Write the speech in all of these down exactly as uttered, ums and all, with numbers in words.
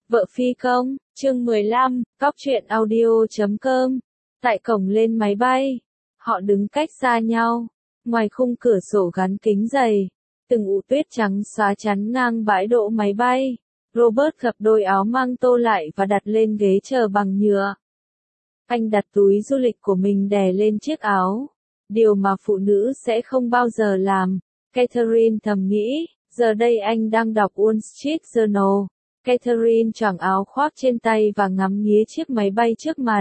Vợ phi công, chương mười lăm, cóc truyện audio chấm com. Tại cổng lên máy bay, họ đứng cách xa nhau, ngoài khung cửa sổ gắn kính dày, từng ụ tuyết trắng xóa chắn ngang bãi đỗ máy bay. Robert gập đôi áo mang tô lại và đặt lên ghế chờ bằng nhựa. Anh đặt túi du lịch của mình đè lên chiếc áo, điều mà phụ nữ sẽ không bao giờ làm. Catherine thầm nghĩ, giờ đây anh đang đọc Wall Street Journal. Catherine choàng áo khoác trên tay và ngắm nghía chiếc máy bay trước mặt.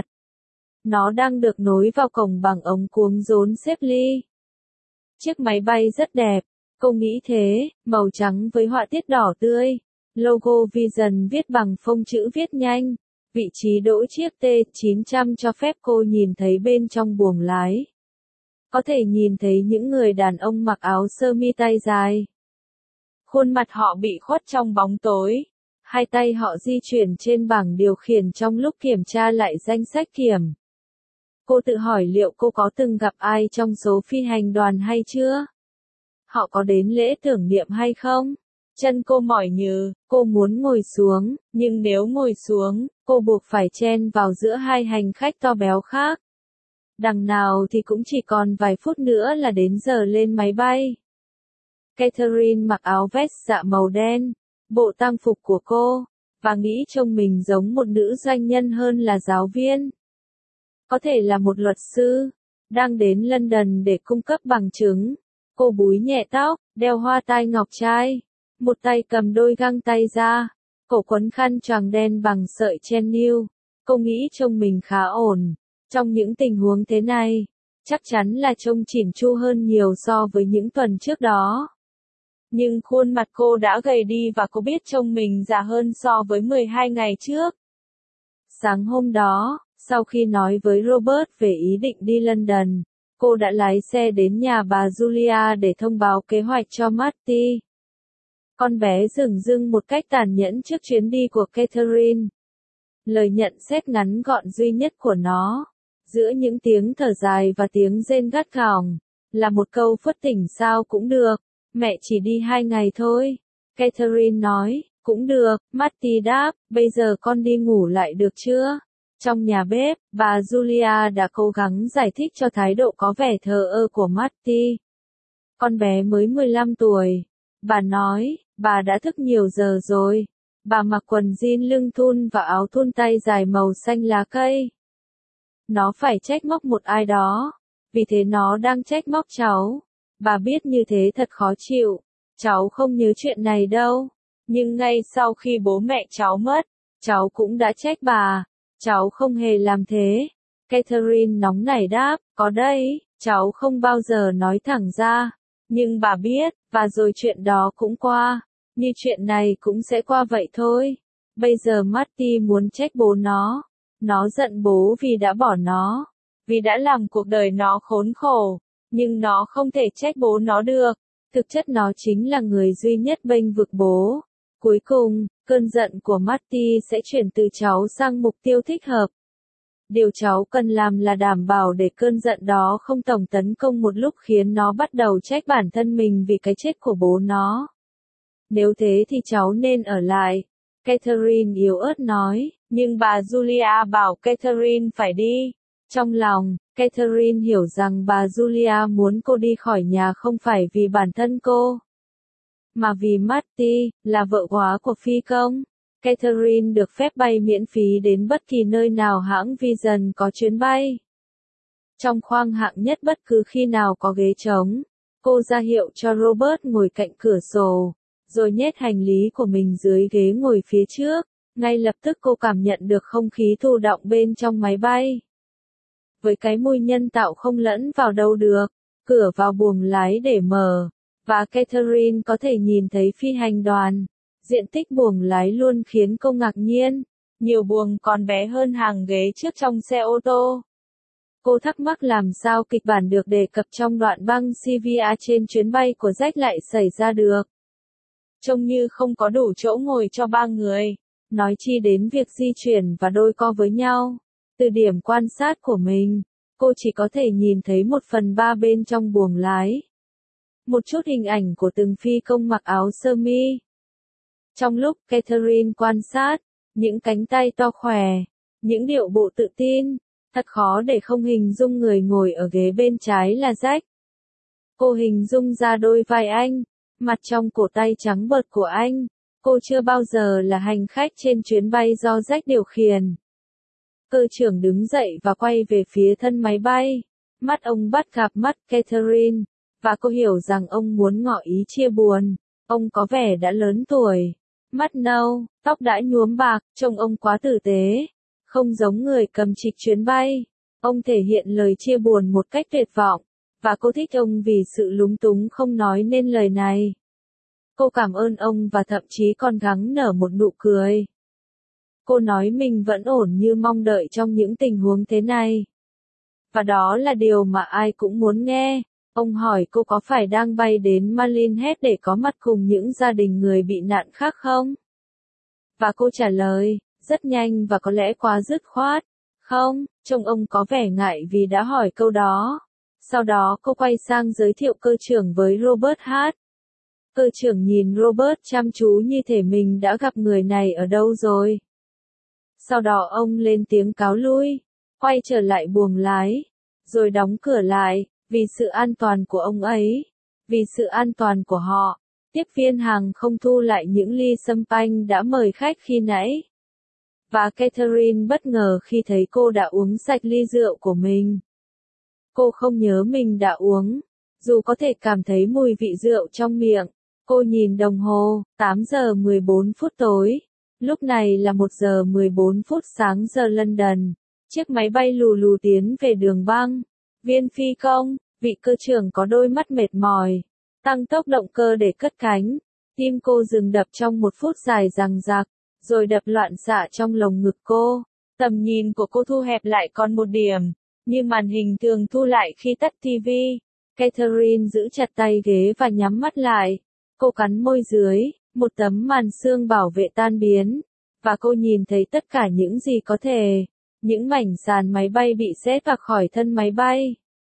Nó đang được nối vào cổng bằng ống cuống rốn xếp ly. Chiếc máy bay rất đẹp, cô nghĩ thế, màu trắng với họa tiết đỏ tươi. Logo Vision viết bằng phông chữ viết nhanh. Vị trí đỗ chiếc T chín trăm cho phép cô nhìn thấy bên trong buồng lái. Có thể nhìn thấy những người đàn ông mặc áo sơ mi tay dài. Khuôn mặt họ bị khuất trong bóng tối. Hai tay họ di chuyển trên bảng điều khiển trong lúc kiểm tra lại danh sách kiểm. Cô tự hỏi liệu cô có từng gặp ai trong số phi hành đoàn hay chưa? Họ có đến lễ tưởng niệm hay không? Chân cô mỏi nhừ, cô muốn ngồi xuống, nhưng nếu ngồi xuống, cô buộc phải chen vào giữa hai hành khách to béo khác. Đằng nào thì cũng chỉ còn vài phút nữa là đến giờ lên máy bay. Catherine mặc áo vest dạ màu đen, bộ tang phục của cô, và nghĩ trông mình giống một nữ doanh nhân hơn là giáo viên. Có thể là một luật sư, đang đến London để cung cấp bằng chứng. Cô búi nhẹ tóc, đeo hoa tai ngọc trai, một tay cầm đôi găng tay ra, cổ quấn khăn choàng đen bằng sợi chen niu. Cô nghĩ trông mình khá ổn. Trong những tình huống thế này, chắc chắn là trông chỉn chu hơn nhiều so với những tuần trước đó. Nhưng khuôn mặt cô đã gầy đi và cô biết trông mình già hơn so với mười hai ngày trước. Sáng hôm đó, sau khi nói với Robert về ý định đi London, cô đã lái xe đến nhà bà Julia để thông báo kế hoạch cho Marty. Con bé dửng dưng một cách tàn nhẫn trước chuyến đi của Catherine. Lời nhận xét ngắn gọn duy nhất của nó, giữa những tiếng thở dài và tiếng rên gắt gỏng, là một câu phớt tỉnh sao cũng được. Mẹ chỉ đi hai ngày thôi. Catherine nói, cũng được. Marty đáp, bây giờ con đi ngủ lại được chưa? Trong nhà bếp, bà Julia đã cố gắng giải thích cho thái độ có vẻ thờ ơ của Marty. Con bé mới mười lăm tuổi. Bà nói, bà đã thức nhiều giờ rồi. Bà mặc quần jean lưng thun và áo thun tay dài màu xanh lá cây. Nó phải trách móc một ai đó. Vì thế nó đang trách móc cháu. Bà biết như thế thật khó chịu. Cháu không nhớ chuyện này đâu. Nhưng ngay sau khi bố mẹ cháu mất, cháu cũng đã trách bà. Cháu không hề làm thế. Catherine nóng nảy đáp, có đấy, cháu không bao giờ nói thẳng ra. Nhưng bà biết, và rồi chuyện đó cũng qua. Như chuyện này cũng sẽ qua vậy thôi. Bây giờ Marty muốn trách bố nó. Nó giận bố vì đã bỏ nó. Vì đã làm cuộc đời nó khốn khổ. Nhưng nó không thể trách bố nó được. Thực chất nó chính là người duy nhất bênh vực bố. Cuối cùng, cơn giận của Marty sẽ chuyển từ cháu sang mục tiêu thích hợp. Điều cháu cần làm là đảm bảo để cơn giận đó không tổng tấn công một lúc khiến nó bắt đầu trách bản thân mình vì cái chết của bố nó. Nếu thế thì cháu nên ở lại. Catherine yếu ớt nói, nhưng bà Julia bảo Catherine phải đi. Trong lòng, Catherine hiểu rằng bà Julia muốn cô đi khỏi nhà không phải vì bản thân cô, mà vì Marty, là vợ góa của phi công. Catherine được phép bay miễn phí đến bất kỳ nơi nào hãng Vision có chuyến bay. Trong khoang hạng nhất bất cứ khi nào có ghế trống, cô ra hiệu cho Robert ngồi cạnh cửa sổ, rồi nhét hành lý của mình dưới ghế ngồi phía trước. Ngay lập tức cô cảm nhận được không khí thụ động bên trong máy bay. Với cái mùi nhân tạo không lẫn vào đâu được, cửa vào buồng lái để mở, và Catherine có thể nhìn thấy phi hành đoàn. Diện tích buồng lái luôn khiến cô ngạc nhiên, nhiều buồng còn bé hơn hàng ghế trước trong xe ô tô. Cô thắc mắc làm sao kịch bản được đề cập trong đoạn băng xê vê a trên chuyến bay của Jack lại xảy ra được. Trông như không có đủ chỗ ngồi cho ba người, nói chi đến việc di chuyển và đôi co với nhau. Từ điểm quan sát của mình, cô chỉ có thể nhìn thấy một phần ba bên trong buồng lái. Một chút hình ảnh của từng phi công mặc áo sơ mi. Trong lúc Catherine quan sát, những cánh tay to khỏe, những điệu bộ tự tin, thật khó để không hình dung người ngồi ở ghế bên trái là Jack. Cô hình dung ra đôi vai anh, mặt trong cổ tay trắng bợt của anh. Cô chưa bao giờ là hành khách trên chuyến bay do Jack điều khiển. Cơ trưởng đứng dậy và quay về phía thân máy bay. Mắt ông bắt gặp mắt Catherine, và cô hiểu rằng ông muốn ngỏ ý chia buồn. Ông có vẻ đã lớn tuổi, mắt nâu, tóc đã nhuốm bạc, trông ông quá tử tế, không giống người cầm trịch chuyến bay. Ông thể hiện lời chia buồn một cách tuyệt vọng, và cô thích ông vì sự lúng túng không nói nên lời này. Cô cảm ơn ông và thậm chí còn gắng nở một nụ cười. Cô nói mình vẫn ổn như mong đợi trong những tình huống thế này. Và đó là điều mà ai cũng muốn nghe. Ông hỏi cô có phải đang bay đến Maidenhead để có mặt cùng những gia đình người bị nạn khác không? Và cô trả lời, rất nhanh và có lẽ quá dứt khoát. Không, trông ông có vẻ ngại vì đã hỏi câu đó. Sau đó cô quay sang giới thiệu cơ trưởng với Robert Hart. Cơ trưởng nhìn Robert chăm chú như thể mình đã gặp người này ở đâu rồi. Sau đó ông lên tiếng cáo lui, quay trở lại buồng lái, rồi đóng cửa lại, vì sự an toàn của ông ấy, vì sự an toàn của họ. Tiếp viên hàng không thu lại những ly champagne đã mời khách khi nãy. Và Catherine bất ngờ khi thấy cô đã uống sạch ly rượu của mình. Cô không nhớ mình đã uống, dù có thể cảm thấy mùi vị rượu trong miệng. Cô nhìn đồng hồ, tám giờ mười bốn phút tối. Lúc này là một giờ mười bốn phút sáng giờ London. Chiếc máy bay lù lù tiến về đường băng. Viên phi công, vị cơ trưởng có đôi mắt mệt mỏi, tăng tốc động cơ để cất cánh. Tim cô dừng đập trong một phút dài dằng dặc, rồi đập loạn xạ trong lồng ngực cô. Tầm nhìn của cô thu hẹp lại còn một điểm, như màn hình thường thu lại khi tắt ti vi. Catherine giữ chặt tay ghế và nhắm mắt lại. Cô cắn môi dưới, một tấm màn xương bảo vệ tan biến, và cô nhìn thấy tất cả những gì có thể. Những mảnh sàn máy bay bị xé toạc khỏi thân máy bay.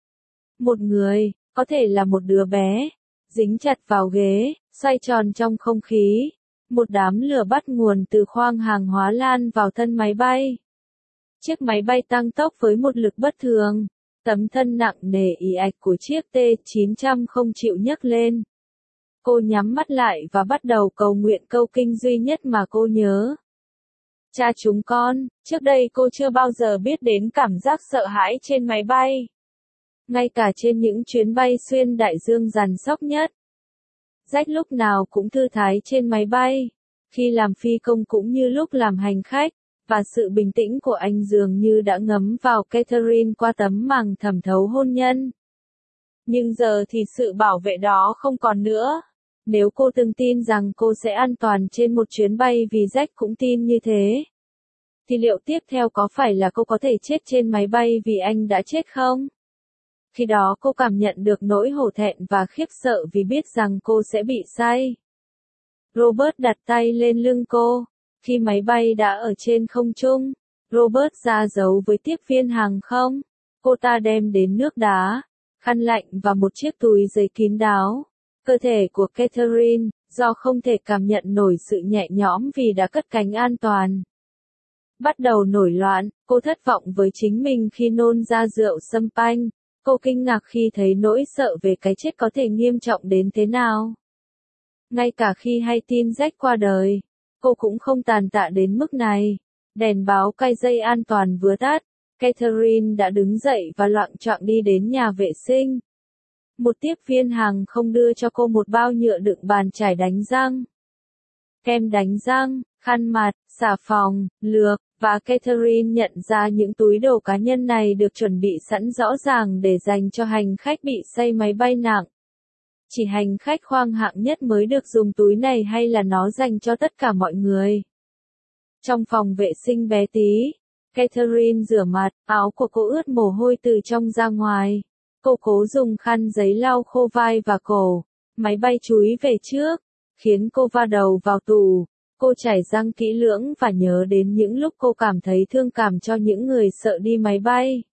Một người, có thể là một đứa bé, dính chặt vào ghế, xoay tròn trong không khí. Một đám lửa bắt nguồn từ khoang hàng hóa lan vào thân máy bay. Chiếc máy bay tăng tốc với một lực bất thường. Tấm thân nặng nề ì ạch của chiếc T chín trăm không chịu nhấc lên. Cô nhắm mắt lại và bắt đầu cầu nguyện câu kinh duy nhất mà cô nhớ. Cha chúng con, trước đây cô chưa bao giờ biết đến cảm giác sợ hãi trên máy bay. Ngay cả trên những chuyến bay xuyên đại dương dằn xóc nhất. Jack lúc nào cũng thư thái trên máy bay, khi làm phi công cũng như lúc làm hành khách, và sự bình tĩnh của anh dường như đã ngấm vào Catherine qua tấm màng thẩm thấu hôn nhân. Nhưng giờ thì sự bảo vệ đó không còn nữa. Nếu cô từng tin rằng cô sẽ an toàn trên một chuyến bay vì Jack cũng tin như thế, thì liệu tiếp theo có phải là cô có thể chết trên máy bay vì anh đã chết không? Khi đó cô cảm nhận được nỗi hổ thẹn và khiếp sợ vì biết rằng cô sẽ bị say. Robert đặt tay lên lưng cô. Khi máy bay đã ở trên không trung, Robert ra dấu với tiếp viên hàng không. Cô ta đem đến nước đá, khăn lạnh và một chiếc túi giấy kín đáo. Cơ thể của Catherine, do không thể cảm nhận nổi sự nhẹ nhõm vì đã cất cánh an toàn, bắt đầu nổi loạn. Cô thất vọng với chính mình khi nôn ra rượu champagne. Cô kinh ngạc khi thấy nỗi sợ về cái chết có thể nghiêm trọng đến thế nào. Ngay cả khi hay tin Jack qua đời, cô cũng không tàn tạ đến mức này. Đèn báo cai dây an toàn vừa tắt, Catherine đã đứng dậy và loạng choạng đi đến nhà vệ sinh. Một tiếp viên hàng không đưa cho cô một bao nhựa đựng bàn chải đánh răng, kem đánh răng, khăn mặt, xà phòng, lược, và Catherine nhận ra những túi đồ cá nhân này được chuẩn bị sẵn rõ ràng để dành cho hành khách bị say máy bay nặng. Chỉ hành khách khoang hạng nhất mới được dùng túi này hay là nó dành cho tất cả mọi người? Trong phòng vệ sinh bé tí, Catherine rửa mặt, áo của cô ướt mồ hôi từ trong ra ngoài. Cô cố dùng khăn giấy lau khô vai và cổ. Máy bay chúi về trước, khiến cô va đầu vào tủ. Cô chải răng kỹ lưỡng và nhớ đến những lúc cô cảm thấy thương cảm cho những người sợ đi máy bay.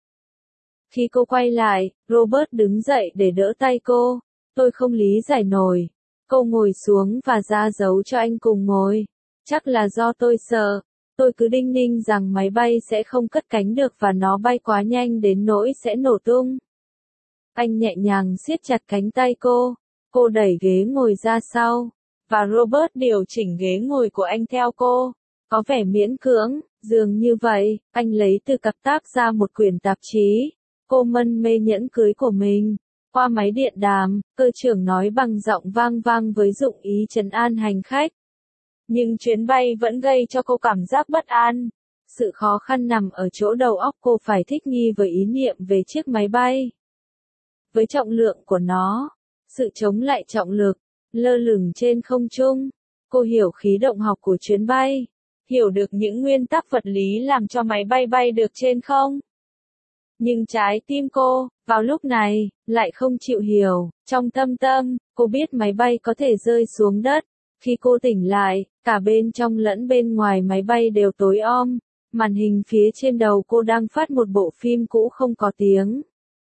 Khi cô quay lại, Robert đứng dậy để đỡ tay cô. Tôi không lý giải nổi. Cô ngồi xuống và ra dấu cho anh cùng ngồi. Chắc là do tôi sợ. Tôi cứ đinh ninh rằng máy bay sẽ không cất cánh được và nó bay quá nhanh đến nỗi sẽ nổ tung. Anh nhẹ nhàng siết chặt cánh tay cô. Cô đẩy ghế ngồi ra sau, và Robert điều chỉnh ghế ngồi của anh theo cô. Có vẻ miễn cưỡng, dường như vậy, anh lấy từ cặp táp ra một quyển tạp chí. Cô mân mê nhẫn cưới của mình. Qua máy điện đàm, cơ trưởng nói bằng giọng vang vang với dụng ý trấn an hành khách. Nhưng chuyến bay vẫn gây cho cô cảm giác bất an. Sự khó khăn nằm ở chỗ đầu óc cô phải thích nghi với ý niệm về chiếc máy bay. Với trọng lượng của nó, sự chống lại trọng lực, lơ lửng trên không trung, cô hiểu khí động học của chuyến bay, hiểu được những nguyên tắc vật lý làm cho máy bay bay được trên không. Nhưng trái tim cô, vào lúc này, lại không chịu hiểu. Trong thâm tâm, cô biết máy bay có thể rơi xuống đất. Khi cô tỉnh lại, cả bên trong lẫn bên ngoài máy bay đều tối om. Màn hình phía trên đầu cô đang phát một bộ phim cũ không có tiếng.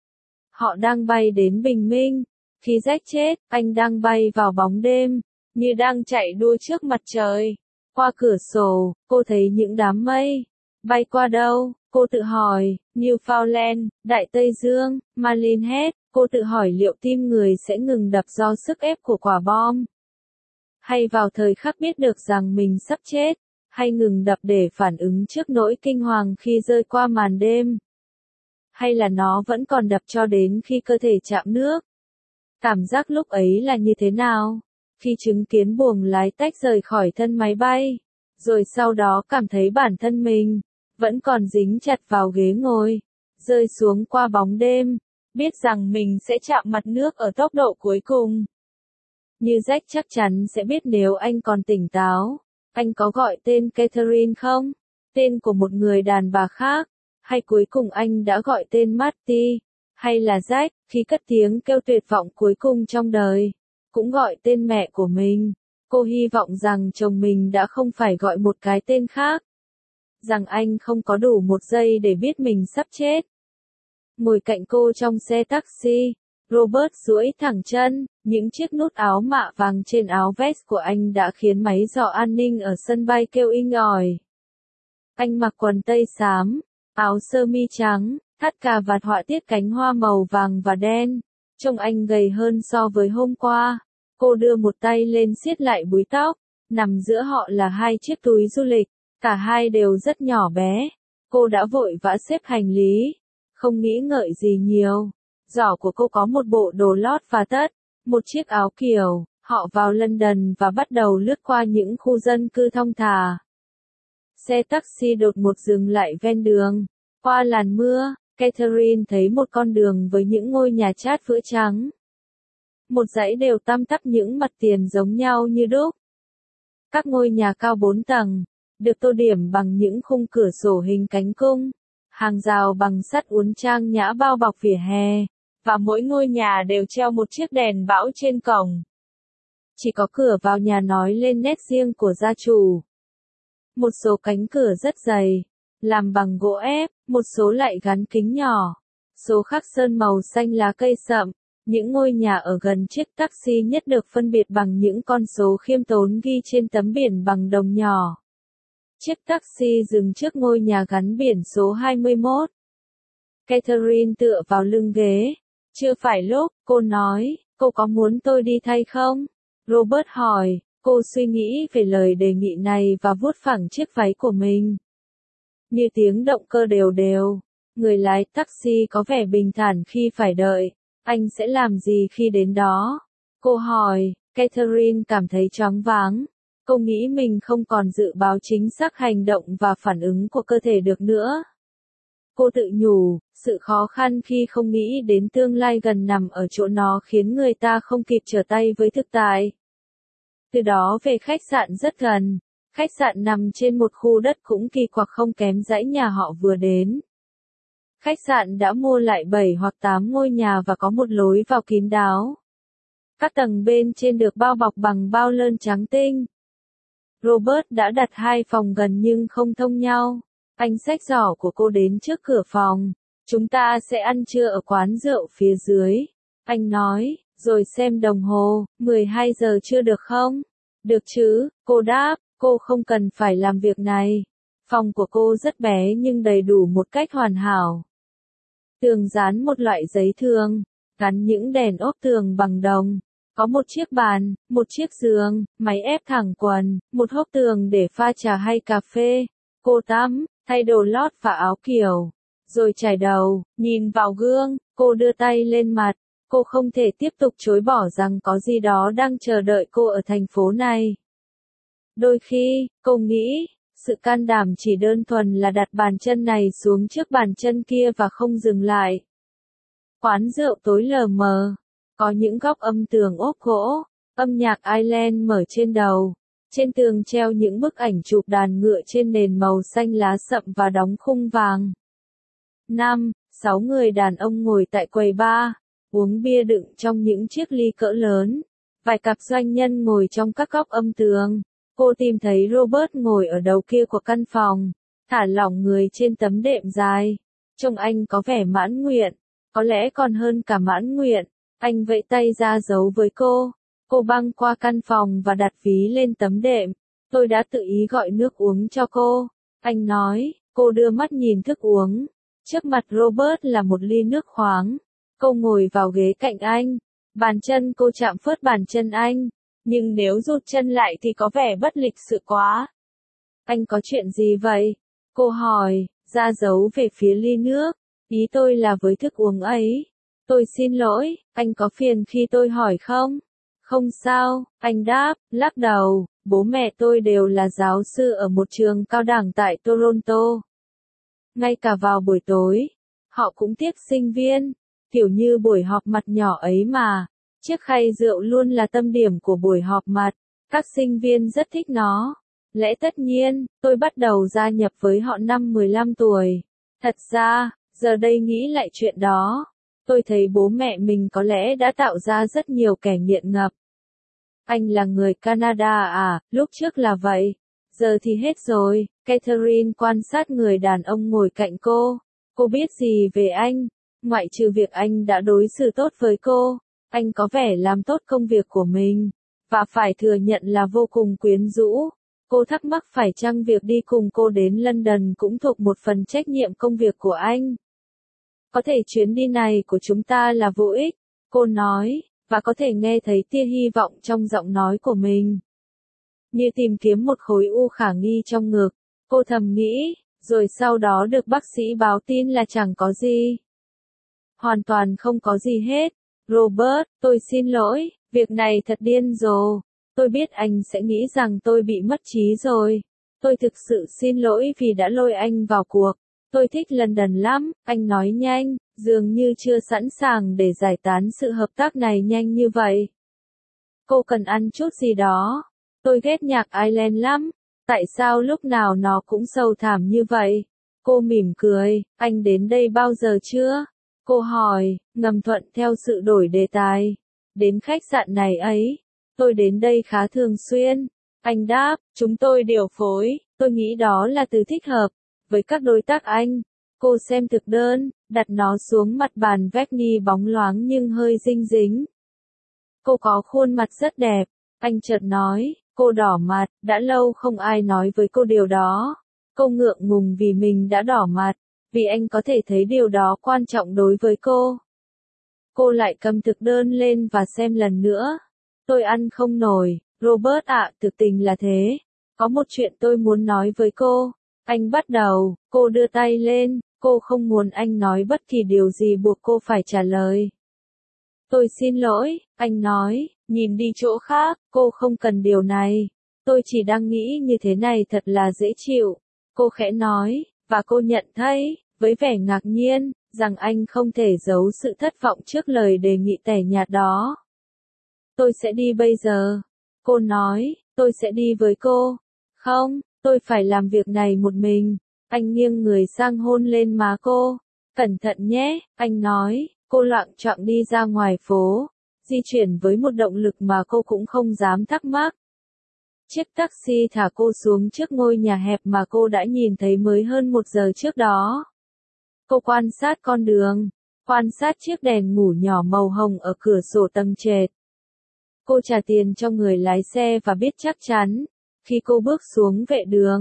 Họ đang bay đến bình minh. Khi Jack chết, anh đang bay vào bóng đêm, như đang chạy đua trước mặt trời. Qua cửa sổ, cô thấy những đám mây. Bay qua đâu? Cô tự hỏi. Newfoundland, Đại Tây Dương, Marlin Head. Cô tự hỏi liệu tim người sẽ ngừng đập do sức ép của quả bom. Hay vào thời khắc biết được rằng mình sắp chết. Hay ngừng đập để phản ứng trước nỗi kinh hoàng khi rơi qua màn đêm. Hay là nó vẫn còn đập cho đến khi cơ thể chạm nước. Cảm giác lúc ấy là như thế nào? Khi chứng kiến buồng lái tách rời khỏi thân máy bay, rồi sau đó cảm thấy bản thân mình vẫn còn dính chặt vào ghế ngồi, rơi xuống qua bóng đêm, biết rằng mình sẽ chạm mặt nước ở tốc độ cuối cùng. Như Jack chắc chắn sẽ biết nếu anh còn tỉnh táo. Anh có gọi tên Catherine không? Tên của một người đàn bà khác? Hay cuối cùng anh đã gọi tên Marty? Hay là Jack, khi cất tiếng kêu tuyệt vọng cuối cùng trong đời, cũng gọi tên mẹ của mình. Cô hy vọng rằng chồng mình đã không phải gọi một cái tên khác. Rằng anh không có đủ một giây để biết mình sắp chết. Ngồi cạnh cô trong xe taxi, Robert duỗi thẳng chân, những chiếc nút áo mạ vàng trên áo vest của anh đã khiến máy dò an ninh ở sân bay kêu inh ỏi. Anh mặc quần tây xám, áo sơ mi trắng, thắt cà vạt họa tiết cánh hoa màu vàng và đen. Trông anh gầy hơn so với hôm qua. Cô đưa một tay lên siết lại búi tóc. Nằm giữa họ là hai chiếc túi du lịch. Cả hai đều rất nhỏ bé. Cô đã vội vã xếp hành lý. Không nghĩ ngợi gì nhiều. Giỏ của cô có một bộ đồ lót và tất. Một chiếc áo kiểu. Họ vào London và bắt đầu lướt qua những khu dân cư thong thả. Xe taxi đột ngột dừng lại ven đường. Qua làn mưa, Catherine thấy một con đường với những ngôi nhà chát vữa trắng. Một dãy đều tăm tắp những mặt tiền giống nhau như đúc. Các ngôi nhà cao bốn tầng, được tô điểm bằng những khung cửa sổ hình cánh cung. Hàng rào bằng sắt uốn trang nhã bao bọc vỉa hè. Và mỗi ngôi nhà đều treo một chiếc đèn bão trên cổng. Chỉ có cửa vào nhà nói lên nét riêng của gia chủ. Một số cánh cửa rất dày, làm bằng gỗ ép, một số lại gắn kính nhỏ. Số khác sơn màu xanh lá cây sậm. Những ngôi nhà ở gần chiếc taxi nhất được phân biệt bằng những con số khiêm tốn ghi trên tấm biển bằng đồng nhỏ. Chiếc taxi dừng trước ngôi nhà gắn biển số hai mươi mốt. Catherine tựa vào lưng ghế. Chưa phải lúc, cô nói, cô có muốn tôi đi thay không? Robert hỏi, cô suy nghĩ về lời đề nghị này và vuốt phẳng chiếc váy của mình. Như tiếng động cơ đều đều, người lái taxi có vẻ bình thản khi phải đợi. Anh sẽ làm gì khi đến đó? Cô hỏi. Catherine cảm thấy choáng váng. Cô nghĩ mình không còn dự báo chính xác hành động và phản ứng của cơ thể được nữa. Cô tự nhủ, sự khó khăn khi không nghĩ đến tương lai gần nằm ở chỗ nó khiến người ta không kịp trở tay với thực tại. Từ đó về khách sạn rất gần. Khách sạn nằm trên một khu đất cũng kỳ quặc không kém dãy nhà họ vừa đến. Khách sạn đã mua lại bảy hoặc tám ngôi nhà và có một lối vào kín đáo. Các tầng bên trên được bao bọc bằng bao lơn trắng tinh. Robert đã đặt hai phòng gần nhưng không thông nhau. Anh xách giỏ của cô đến trước cửa phòng. Chúng ta sẽ ăn trưa ở quán rượu phía dưới. Anh nói, rồi xem đồng hồ, mười hai giờ chưa được không? Được chứ, cô đáp, cô không cần phải làm việc này. Phòng của cô rất bé nhưng đầy đủ một cách hoàn hảo. Tường dán một loại giấy thường, gắn những đèn ốp tường bằng đồng. Có một chiếc bàn, một chiếc giường, máy ép thẳng quần, một hốc tường để pha trà hay cà phê. Cô tắm, thay đồ lót và áo kiểu, rồi chải đầu, nhìn vào gương, cô đưa tay lên mặt. Cô không thể tiếp tục chối bỏ rằng có gì đó đang chờ đợi cô ở thành phố này. Đôi khi, cô nghĩ, sự can đảm chỉ đơn thuần là đặt bàn chân này xuống trước bàn chân kia và không dừng lại. Quán rượu tối lờ mờ, có những góc âm tường ốp gỗ, âm nhạc Ireland mở trên đầu. Trên tường treo những bức ảnh chụp đàn ngựa trên nền màu xanh lá sậm và đóng khung vàng. Năm, sáu người đàn ông ngồi tại quầy bar, uống bia đựng trong những chiếc ly cỡ lớn. Vài cặp doanh nhân ngồi trong các góc âm tường. Cô tìm thấy Robert ngồi ở đầu kia của căn phòng, thả lỏng người trên tấm đệm dài. Trông anh có vẻ mãn nguyện, có lẽ còn hơn cả mãn nguyện. Anh vẫy tay ra dấu với cô. Cô băng qua căn phòng và đặt ví lên tấm đệm. Tôi đã tự ý gọi nước uống cho cô. Anh nói, cô đưa mắt nhìn thức uống. Trước mặt Robert là một ly nước khoáng. Cô ngồi vào ghế cạnh anh. Bàn chân cô chạm phớt bàn chân anh. Nhưng nếu rụt chân lại thì có vẻ bất lịch sự quá. Anh có chuyện gì vậy? Cô hỏi, ra dấu về phía ly nước. Ý tôi là với thức uống ấy. Tôi xin lỗi, anh có phiền khi tôi hỏi không? Không sao, anh đáp, lắc đầu. Bố mẹ tôi đều là giáo sư ở một trường cao đẳng tại Toronto. Ngay cả vào buổi tối, họ cũng tiếc sinh viên. Kiểu như buổi họp mặt nhỏ ấy mà. Chiếc khay rượu luôn là tâm điểm của buổi họp mặt. Các sinh viên rất thích nó. Lẽ tất nhiên, tôi bắt đầu gia nhập với họ năm mười lăm tuổi. Thật ra, giờ đây nghĩ lại chuyện đó, tôi thấy bố mẹ mình có lẽ đã tạo ra rất nhiều kẻ nghiện ngập. Anh là người Canada à, lúc trước là vậy. Giờ thì hết rồi. Catherine quan sát người đàn ông ngồi cạnh cô. Cô biết gì về anh? Ngoại trừ việc anh đã đối xử tốt với cô. Anh có vẻ làm tốt công việc của mình, và phải thừa nhận là vô cùng quyến rũ. Cô thắc mắc phải chăng việc đi cùng cô đến London cũng thuộc một phần trách nhiệm công việc của anh. Có thể chuyến đi này của chúng ta là vô ích, cô nói, và có thể nghe thấy tia hy vọng trong giọng nói của mình. Như tìm kiếm một khối u khả nghi trong ngực, cô thầm nghĩ, rồi sau đó được bác sĩ báo tin là chẳng có gì. Hoàn toàn không có gì hết. Robert, tôi xin lỗi, việc này thật điên rồ. Tôi biết anh sẽ nghĩ rằng tôi bị mất trí rồi. Tôi thực sự xin lỗi vì đã lôi anh vào cuộc. Tôi thích London lắm, anh nói nhanh, dường như chưa sẵn sàng để giải tán sự hợp tác này nhanh như vậy. Cô cần ăn chút gì đó. Tôi ghét nhạc Ireland lắm. Tại sao lúc nào nó cũng sầu thảm như vậy? Cô mỉm cười, anh đến đây bao giờ chưa? Cô hỏi, ngầm thuận theo sự đổi đề tài. Đến khách sạn này ấy. Tôi đến đây khá thường xuyên. Anh đáp, chúng tôi điều phối, tôi nghĩ đó là từ thích hợp. Với các đối tác anh. Cô xem thực đơn, đặt nó xuống mặt bàn vecni bóng loáng nhưng hơi dinh dính. Cô có khuôn mặt rất đẹp. Anh chợt nói, cô đỏ mặt, đã lâu không ai nói với cô điều đó. Cô ngượng ngùng vì mình đã đỏ mặt. Vì anh có thể thấy điều đó quan trọng đối với cô. Cô lại cầm thực đơn lên và xem lần nữa. Tôi ăn không nổi, Robert ạ, thực tình là thế. Có một chuyện tôi muốn nói với cô. Anh bắt đầu, cô đưa tay lên, cô không muốn anh nói bất kỳ điều gì buộc cô phải trả lời. Tôi xin lỗi, anh nói, nhìn đi chỗ khác, cô không cần điều này. Tôi chỉ đang nghĩ như thế này thật là dễ chịu. Cô khẽ nói, và cô nhận thấy, với vẻ ngạc nhiên, rằng anh không thể giấu sự thất vọng trước lời đề nghị tẻ nhạt đó. Tôi sẽ đi bây giờ. Cô nói, tôi sẽ đi với cô. Không, tôi phải làm việc này một mình. Anh nghiêng người sang hôn lên má cô. Cẩn thận nhé, anh nói. Cô loạng choạng đi ra ngoài phố, di chuyển với một động lực mà cô cũng không dám thắc mắc. Chiếc taxi thả cô xuống trước ngôi nhà hẹp mà cô đã nhìn thấy mới hơn một giờ trước đó. Cô quan sát con đường, quan sát chiếc đèn ngủ nhỏ màu hồng ở cửa sổ tầng trệt. Cô trả tiền cho người lái xe và biết chắc chắn, khi cô bước xuống vệ đường,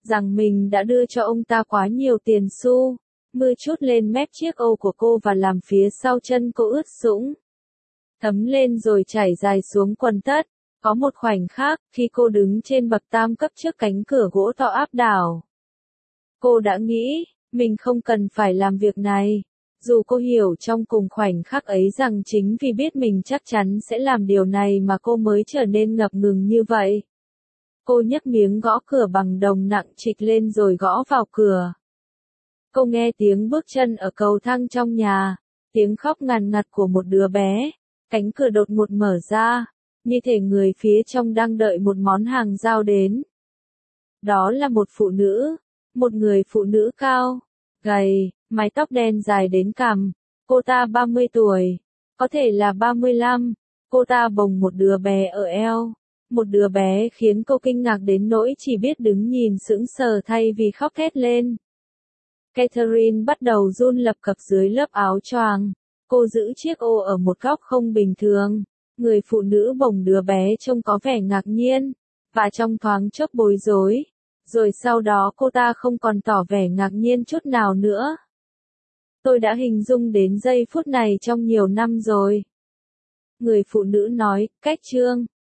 rằng mình đã đưa cho ông ta quá nhiều tiền xu. Mưa trút lên mép chiếc ô của cô và làm phía sau chân cô ướt sũng. Thấm lên rồi chảy dài xuống quần tất. Có một khoảnh khắc, khi cô đứng trên bậc tam cấp trước cánh cửa gỗ to áp đảo. Cô đã nghĩ, mình không cần phải làm việc này. Dù cô hiểu trong cùng khoảnh khắc ấy rằng chính vì biết mình chắc chắn sẽ làm điều này mà cô mới trở nên ngập ngừng như vậy. Cô nhấc miếng gõ cửa bằng đồng nặng trịch lên rồi gõ vào cửa. Cô nghe tiếng bước chân ở cầu thang trong nhà, tiếng khóc ngằn ngặt của một đứa bé. Cánh cửa đột ngột mở ra, như thể người phía trong đang đợi một món hàng giao đến. Đó là một phụ nữ, một người phụ nữ cao, gầy, mái tóc đen dài đến cằm. Cô ta ba mươi tuổi, có thể là ba mươi lăm. Cô ta bồng một đứa bé ở eo. Một đứa bé khiến cô kinh ngạc đến nỗi chỉ biết đứng nhìn sững sờ thay vì khóc thét lên. Catherine bắt đầu run lập cập dưới lớp áo choàng. Cô giữ chiếc ô ở một góc không bình thường. Người phụ nữ bồng đứa bé trông có vẻ ngạc nhiên, và trong thoáng chốc bối rối. Rồi sau đó cô ta không còn tỏ vẻ ngạc nhiên chút nào nữa. Tôi đã hình dung đến giây phút này trong nhiều năm rồi. Người phụ nữ nói, cách trương.